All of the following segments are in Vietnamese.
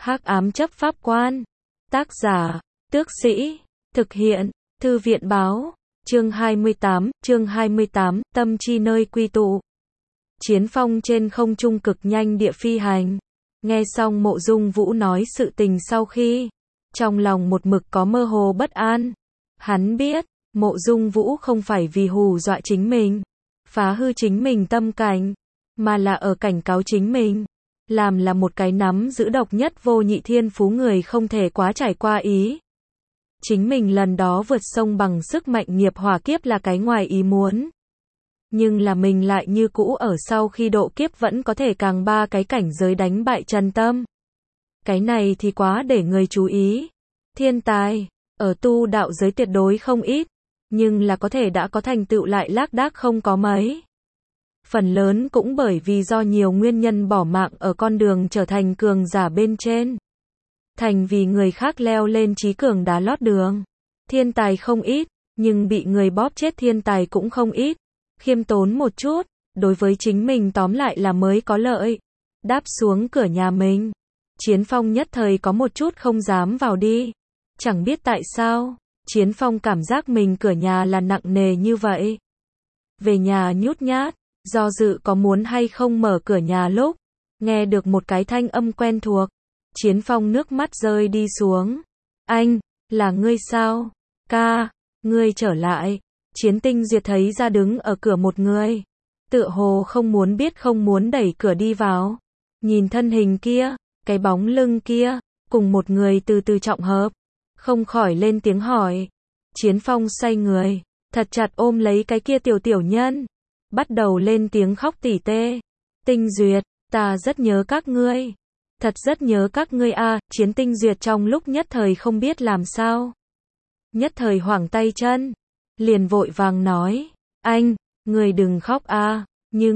Hắc ám chấp pháp quan. Tác giả, Tước Sĩ. Thực hiện, Thư viện Báo. Chương 28, tâm chi nơi quy tụ. Chiến phong trên không trung cực nhanh địa phi hành. Nghe xong Mộ Dung Vũ nói sự tình sau khi, trong lòng một mực có mơ hồ bất an. Hắn biết, Mộ Dung Vũ không phải vì hù dọa chính mình, phá hư chính mình tâm cảnh, mà là ở cảnh cáo chính mình. Làm là một cái nắm giữ độc nhất vô nhị thiên phú người không thể quá trải qua ý. Chính mình lần đó vượt sông bằng sức mạnh nghiệp hỏa kiếp là cái ngoài ý muốn. Nhưng là mình lại như cũ ở sau khi độ kiếp vẫn có thể càng ba cái cảnh giới đánh bại Trần Tâm. Cái này thì quá để người chú ý. Thiên tài, ở tu đạo giới tuyệt đối không ít, nhưng là có thể đã có thành tựu lại lác đác không có mấy. Phần lớn cũng bởi vì do nhiều nguyên nhân bỏ mạng ở con đường trở thành cường giả bên trên. Thành vì người khác leo lên trí cường đá lót đường. Thiên tài không ít, nhưng bị người bóp chết thiên tài cũng không ít. Khiêm tốn một chút, đối với chính mình tóm lại là mới có lợi. Đáp xuống cửa nhà mình, Chiến Phong nhất thời có một chút không dám vào đi. Chẳng biết tại sao, Chiến Phong cảm giác mình cửa nhà là nặng nề như vậy. Về nhà nhút nhát, do dự có muốn hay không mở cửa nhà lúc nghe được một cái thanh âm quen thuộc. Chiến Phong nước mắt rơi đi xuống. Anh, là ngươi sao? Ca, ngươi trở lại. Chiến Tinh Duyệt thấy ra đứng ở cửa một người, tựa hồ không muốn biết không muốn đẩy cửa đi vào. Nhìn thân hình kia, cái bóng lưng kia, cùng một người từ từ trọng hợp, không khỏi lên tiếng hỏi. Chiến Phong xoay người, thật chặt ôm lấy cái kia tiểu nhân, bắt đầu lên tiếng khóc tỉ tê. Tinh Duyệt, ta rất nhớ các ngươi. Thật rất nhớ các ngươi a. Chiến Tinh Duyệt trong lúc nhất thời không biết làm sao. Nhất thời hoảng tay chân, liền vội vàng nói, anh, ngươi đừng khóc a, như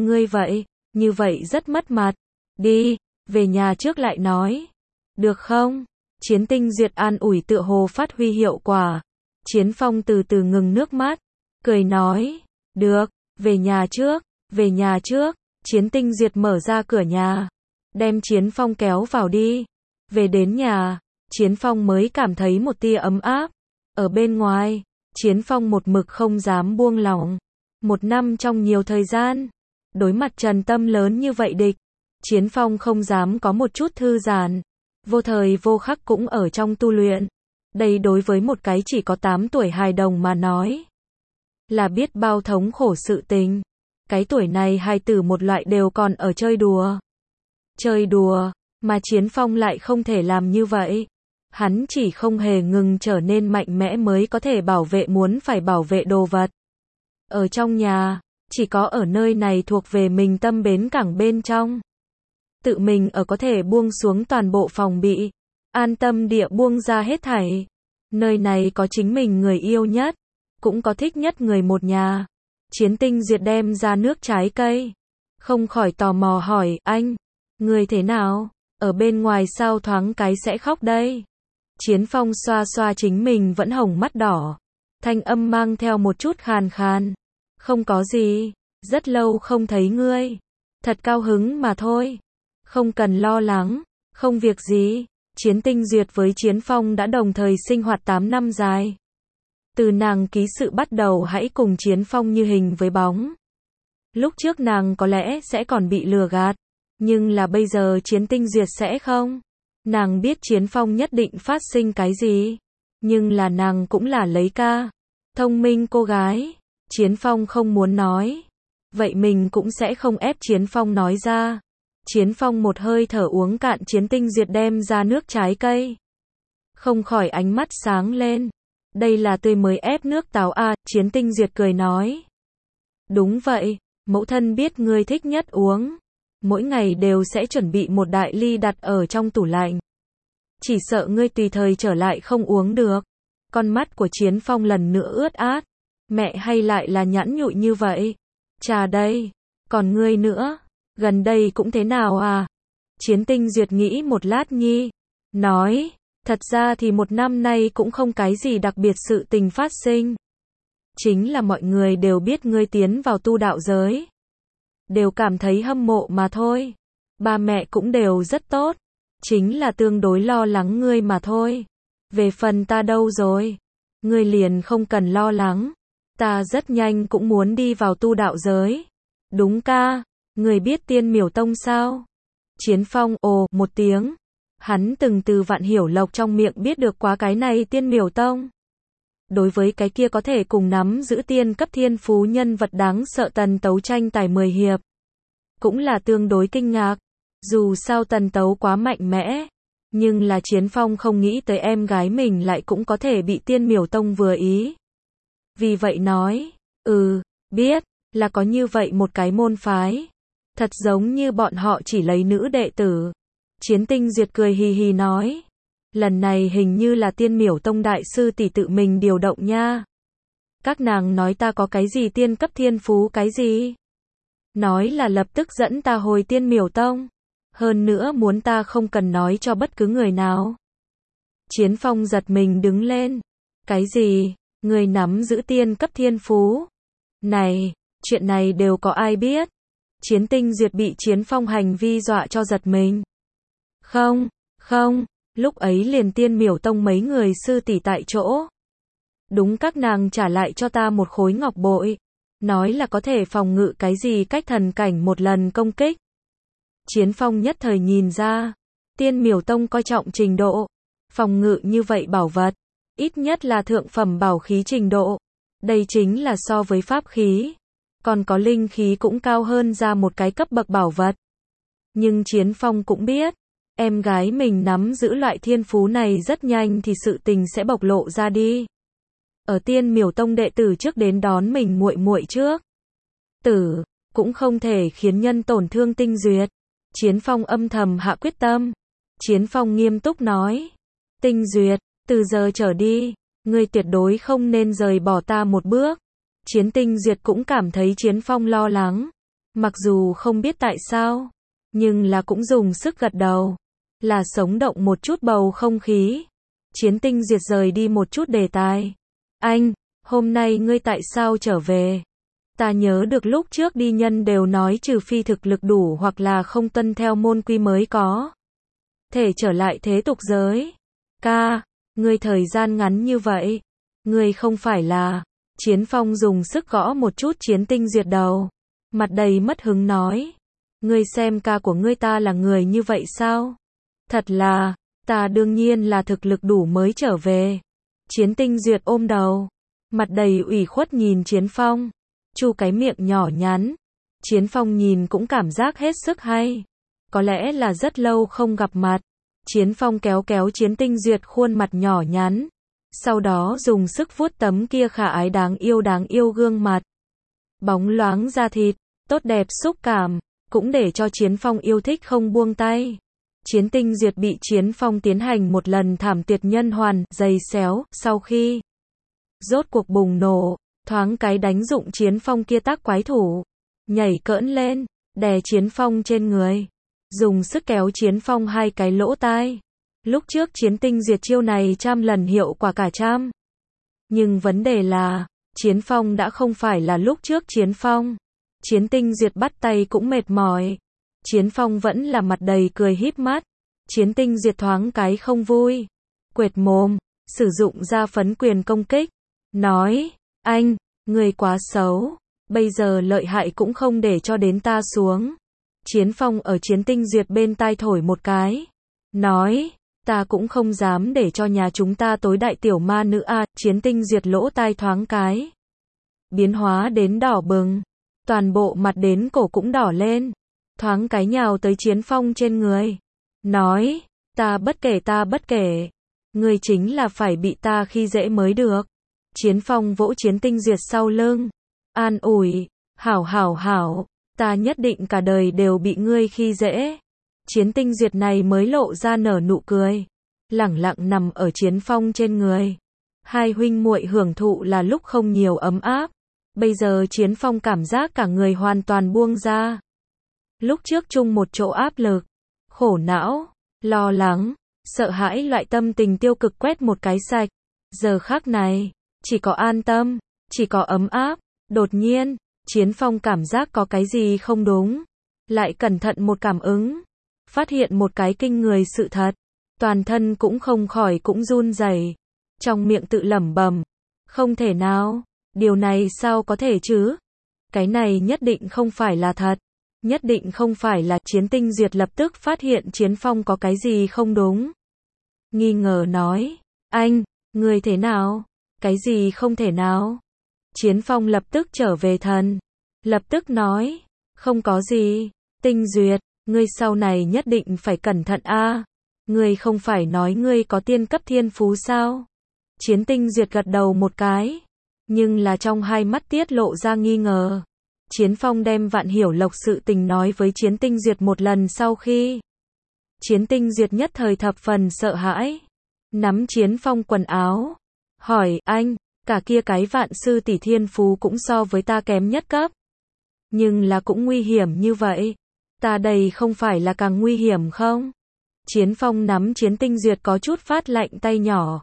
vậy rất mất mặt. Đi, về nhà trước lại nói. Được không? Chiến Tinh Duyệt an ủi tựa hồ phát huy hiệu quả. Chiến Phong từ từ ngừng nước mắt, cười nói, được, về nhà trước. Chiến Tinh Duyệt mở ra cửa nhà, đem Chiến Phong kéo vào đi. Về đến nhà, Chiến Phong mới cảm thấy một tia ấm áp. Ở bên ngoài, Chiến Phong một mực không dám buông lỏng. Một năm trong nhiều thời gian, đối mặt Trần Tâm lớn như vậy địch, Chiến Phong không dám có một chút thư giãn. Vô thời vô khắc cũng ở trong tu luyện. Đây đối với một cái chỉ có 8 tuổi hài đồng mà nói, là biết bao thống khổ sự tình. Cái tuổi này hài tử một loại đều còn ở chơi đùa. Chơi đùa, mà Chiến Phong lại không thể làm như vậy. Hắn chỉ không hề ngừng trở nên mạnh mẽ mới có thể bảo vệ muốn phải bảo vệ đồ vật. Ở trong nhà, chỉ có ở nơi này thuộc về mình tâm bến cảng bên trong. Tự mình ở có thể buông xuống toàn bộ phòng bị, an tâm địa buông ra hết thảy. Nơi này có chính mình người yêu nhất, cũng có thích nhất người một nhà. Chiến Tinh Duyệt đem ra nước trái cây, không khỏi tò mò hỏi, anh, người thế nào? Ở bên ngoài sao thoáng cái sẽ khóc đây? Chiến Phong xoa xoa chính mình vẫn hồng mắt đỏ, thanh âm mang theo một chút khàn khàn. Không có gì, rất lâu không thấy ngươi, thật cao hứng mà thôi. Không cần lo lắng, không việc gì. Chiến Tinh Duyệt với Chiến Phong đã đồng thời sinh hoạt 8 năm dài. Từ nàng ký sự bắt đầu hãy cùng Chiến Phong như hình với bóng. Lúc trước nàng có lẽ sẽ còn bị lừa gạt, nhưng là bây giờ Chiến Tinh Duyệt sẽ không. Nàng biết Chiến Phong nhất định phát sinh cái gì, nhưng là nàng cũng là lấy ca, thông minh cô gái. Chiến Phong không muốn nói, vậy mình cũng sẽ không ép Chiến Phong nói ra. Chiến Phong một hơi thở uống cạn Chiến Tinh Duyệt đem ra nước trái cây, không khỏi ánh mắt sáng lên. Đây là tươi mới ép nước táo à? Chiến Tinh Duyệt cười nói. Đúng vậy, mẫu thân biết ngươi thích nhất uống, mỗi ngày đều sẽ chuẩn bị một đại ly đặt ở trong tủ lạnh. Chỉ sợ ngươi tùy thời trở lại không uống được. Con mắt của Chiến Phong lần nữa ướt át. Mẹ hay lại là nhẵn nhụi như vậy? Trà đây, còn ngươi nữa, gần đây cũng thế nào à? Chiến Tinh Duyệt nghĩ một lát nhi, nói, thật ra thì một năm nay cũng không cái gì đặc biệt sự tình phát sinh. Chính là mọi người đều biết ngươi tiến vào tu đạo giới, đều cảm thấy hâm mộ mà thôi. Ba mẹ cũng đều rất tốt. chính là tương đối lo lắng ngươi mà thôi. Về phần ta đâu rồi? Ngươi liền không cần lo lắng. Ta rất nhanh cũng muốn đi vào tu đạo giới. Đúng ca, ngươi biết Tiên Miểu Tông sao? Chiến Phong ồ một tiếng. Hắn từng từ Vạn Hiểu Lộc trong miệng biết được quá cái này Tiên Miểu Tông. Đối với cái kia có thể cùng nắm giữ tiên cấp thiên phú nhân vật đáng sợ Tần Tấu tranh tài 10 hiệp. Cũng là tương đối kinh ngạc. Dù sao Tần Tấu quá mạnh mẽ. Nhưng là Chiến Phong không nghĩ tới em gái mình lại cũng có thể bị Tiên Miểu Tông vừa ý. Vì vậy nói, biết, là có như vậy một cái môn phái. Thật giống như bọn họ chỉ lấy nữ đệ tử. Chiến Tinh Duyệt cười hì hì nói. Lần này hình như là Tiên Miểu Tông đại sư tỷ tự mình điều động nha. Các nàng nói ta có cái gì tiên cấp thiên phú cái gì? Nói là lập tức dẫn ta hồi Tiên Miểu Tông. Hơn nữa muốn ta không cần nói cho bất cứ người nào. Chiến Phong giật mình đứng lên. Cái gì? Người nắm giữ tiên cấp thiên phú? Này, chuyện này đều có ai biết? Chiến Tinh Duyệt bị Chiến Phong hành vi dọa cho giật mình. Không, lúc ấy liền Tiên Miểu Tông mấy người sư tỷ tại chỗ. Đúng các nàng trả lại cho ta một khối ngọc bội. Nói là có thể phòng ngự cái gì cách thần cảnh một lần công kích. Chiến Phong nhất thời nhìn ra. Tiên Miểu Tông coi trọng trình độ. Phòng ngự như vậy bảo vật. Ít nhất là thượng phẩm bảo khí trình độ. Đây chính là so với pháp khí. Còn có linh khí cũng cao hơn ra một cái cấp bậc bảo vật. Nhưng Chiến Phong cũng biết. Em gái mình nắm giữ loại thiên phú này rất nhanh thì sự tình sẽ bộc lộ ra đi. Ở Tiên Miểu Tông đệ tử trước đến đón mình muội muội trước. Cũng không thể khiến nhân tổn thương Tinh Duyệt. Chiến Phong âm thầm hạ quyết tâm. Chiến Phong nghiêm túc nói. Tinh Duyệt, từ giờ trở đi, ngươi tuyệt đối không nên rời bỏ ta một bước. Chiến Tinh Duyệt cũng cảm thấy Chiến Phong lo lắng. Mặc dù không biết tại sao, nhưng là cũng dùng sức gật đầu. Là sống động một chút bầu không khí. Chiến Tinh Duyệt rời đi một chút đề tài. Anh, hôm nay ngươi tại sao trở về? Ta nhớ được lúc trước đi nhân đều nói trừ phi thực lực đủ hoặc là không tuân theo môn quy mới có thể trở lại thế tục giới. Ca, ngươi thời gian ngắn như vậy. Ngươi không phải là... Chiến Phong dùng sức gõ một chút Chiến Tinh Duyệt đầu. Mặt đầy mất hứng nói. Ngươi xem ca của ngươi ta là người như vậy sao? Thật là, ta đương nhiên là thực lực đủ mới trở về. Chiến Tinh Duyệt ôm đầu. Mặt đầy ủy khuất nhìn Chiến Phong. Chu cái miệng nhỏ nhắn. Chiến Phong nhìn cũng cảm giác hết sức hay. Có lẽ là rất lâu không gặp mặt. Chiến Phong kéo kéo Chiến Tinh Duyệt khuôn mặt nhỏ nhắn. Sau đó dùng sức vuốt tấm kia khả ái đáng yêu gương mặt. Bóng loáng da thịt, tốt đẹp xúc cảm, cũng để cho Chiến Phong yêu thích không buông tay. Chiến Tinh Duyệt bị Chiến Phong tiến hành một lần thảm tuyệt nhân hoàn, giày xéo, sau khi rốt cuộc bùng nổ, thoáng cái đánh dụng Chiến Phong kia tác quái thủ. Nhảy cỡn lên, đè Chiến Phong trên người. Dùng sức kéo Chiến Phong hai cái lỗ tai. Lúc trước Chiến Tinh Duyệt chiêu này trăm lần hiệu quả cả trăm. Nhưng vấn đề là, Chiến Phong đã không phải là lúc trước Chiến Phong. Chiến Tinh Duyệt bắt tay cũng mệt mỏi. Chiến Phong vẫn là mặt đầy cười híp mắt. Chiến Tinh Duyệt thoáng cái không vui. Quệt mồm, sử dụng ra phấn quyền công kích. Nói, anh, người quá xấu. Bây giờ lợi hại cũng không để cho đến ta xuống. Chiến Phong ở Chiến Tinh Duyệt bên tai thổi một cái. Nói, ta cũng không dám để cho nhà chúng ta tối đại tiểu ma nữ a. Chiến Tinh Duyệt lỗ tai thoáng cái. Biến hóa đến đỏ bừng. Toàn bộ mặt đến cổ cũng đỏ lên. Thoáng cái nhào tới Chiến Phong trên người. Nói, ta bất kể. Ngươi chính là phải bị ta khi dễ mới được. Chiến Phong vỗ Chiến Tinh Duyệt sau lưng. An ủi, hảo. Ta nhất định cả đời đều bị ngươi khi dễ. Chiến Tinh Duyệt này mới lộ ra nở nụ cười. Lẳng lặng nằm ở Chiến Phong trên người. Hai huynh muội hưởng thụ là lúc không nhiều ấm áp. Bây giờ Chiến Phong cảm giác cả người hoàn toàn buông ra. Lúc trước chung một chỗ áp lực, khổ não, lo lắng, sợ hãi loại tâm tình tiêu cực quét một cái sạch. Giờ khắc này, chỉ có an tâm, chỉ có ấm áp. Đột nhiên, Chiến Phong cảm giác có cái gì không đúng. Lại cẩn thận một cảm ứng. phát hiện một cái kinh người sự thật. Toàn thân cũng không khỏi cũng run rẩy, trong miệng tự lẩm bẩm, không thể nào, điều này sao có thể chứ? Cái này nhất định không phải là thật, nhất định không phải là. Chiến Tinh Duyệt lập tức phát hiện Chiến Phong có cái gì không đúng. Nghi ngờ nói, anh, người thế nào? Cái gì không thể nào? Chiến Phong lập tức trở về thần, lập tức nói, không có gì, Tinh Duyệt, ngươi sau này nhất định phải cẩn thận a. Ngươi không phải nói ngươi có tiên cấp thiên phú sao? Chiến Tinh Duyệt gật đầu một cái, nhưng là trong hai mắt tiết lộ ra nghi ngờ. Chiến Phong đem Vạn Hiểu Lộc sự tình nói với Chiến Tinh Duyệt một lần sau khi. Chiến Tinh Duyệt nhất thời thập phần sợ hãi, nắm Chiến Phong quần áo, hỏi, anh, cả kia cái Vạn sư tỷ thiên phú cũng so với ta kém nhất cấp. Nhưng là cũng nguy hiểm như vậy, ta đây không phải là càng nguy hiểm không? Chiến Phong nắm Chiến Tinh Duyệt có chút phát lạnh tay nhỏ,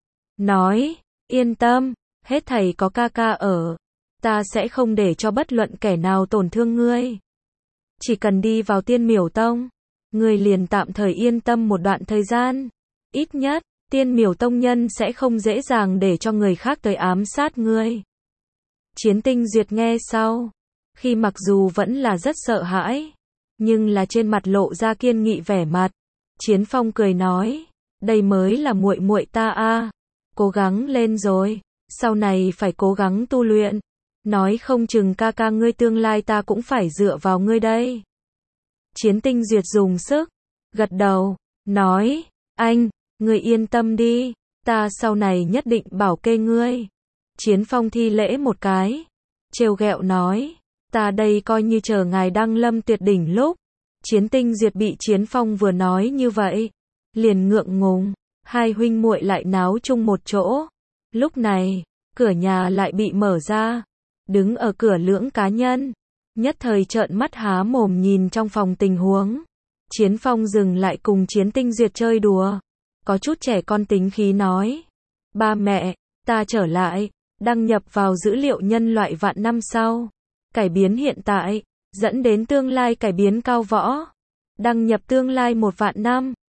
nói, yên tâm, hết thầy có ca ca ở, ta sẽ không để cho bất luận kẻ nào tổn thương ngươi. Chỉ cần đi vào Tiên Miểu Tông, ngươi liền tạm thời yên tâm một đoạn thời gian, ít nhất, Tiên Miểu Tông nhân sẽ không dễ dàng để cho người khác tới ám sát ngươi. Chiến Tinh Duyệt nghe sau, khi mặc dù vẫn là rất sợ hãi, nhưng là trên mặt lộ ra kiên nghị vẻ mặt. Chiến Phong cười nói, đây mới là muội muội ta a, cố gắng lên rồi, sau này phải cố gắng tu luyện, nói không chừng ca ca ngươi tương lai ta cũng phải dựa vào ngươi đây. Chiến Tinh Duyệt dùng sức gật đầu, nói, anh, ngươi yên tâm đi, ta sau này nhất định bảo kê ngươi. Chiến Phong thi lễ một cái, trêu ghẹo nói, ta đây coi như chờ ngài đăng lâm tuyệt đỉnh lúc. Chiến Tinh Duyệt bị Chiến Phong vừa nói như vậy, liền ngượng ngùng, hai huynh muội lại náo chung một chỗ. Lúc này, cửa nhà lại bị mở ra, đứng ở cửa lưỡng cá nhân, nhất thời trợn mắt há mồm nhìn trong phòng tình huống. Chiến Phong dừng lại cùng Chiến Tinh Duyệt chơi đùa, có chút trẻ con tính khí nói, ba mẹ, ta trở lại, đăng nhập vào dữ liệu nhân loại vạn năm sau, cải biến hiện tại, dẫn đến tương lai cải biến cao võ, đăng nhập tương lai 1 vạn năm.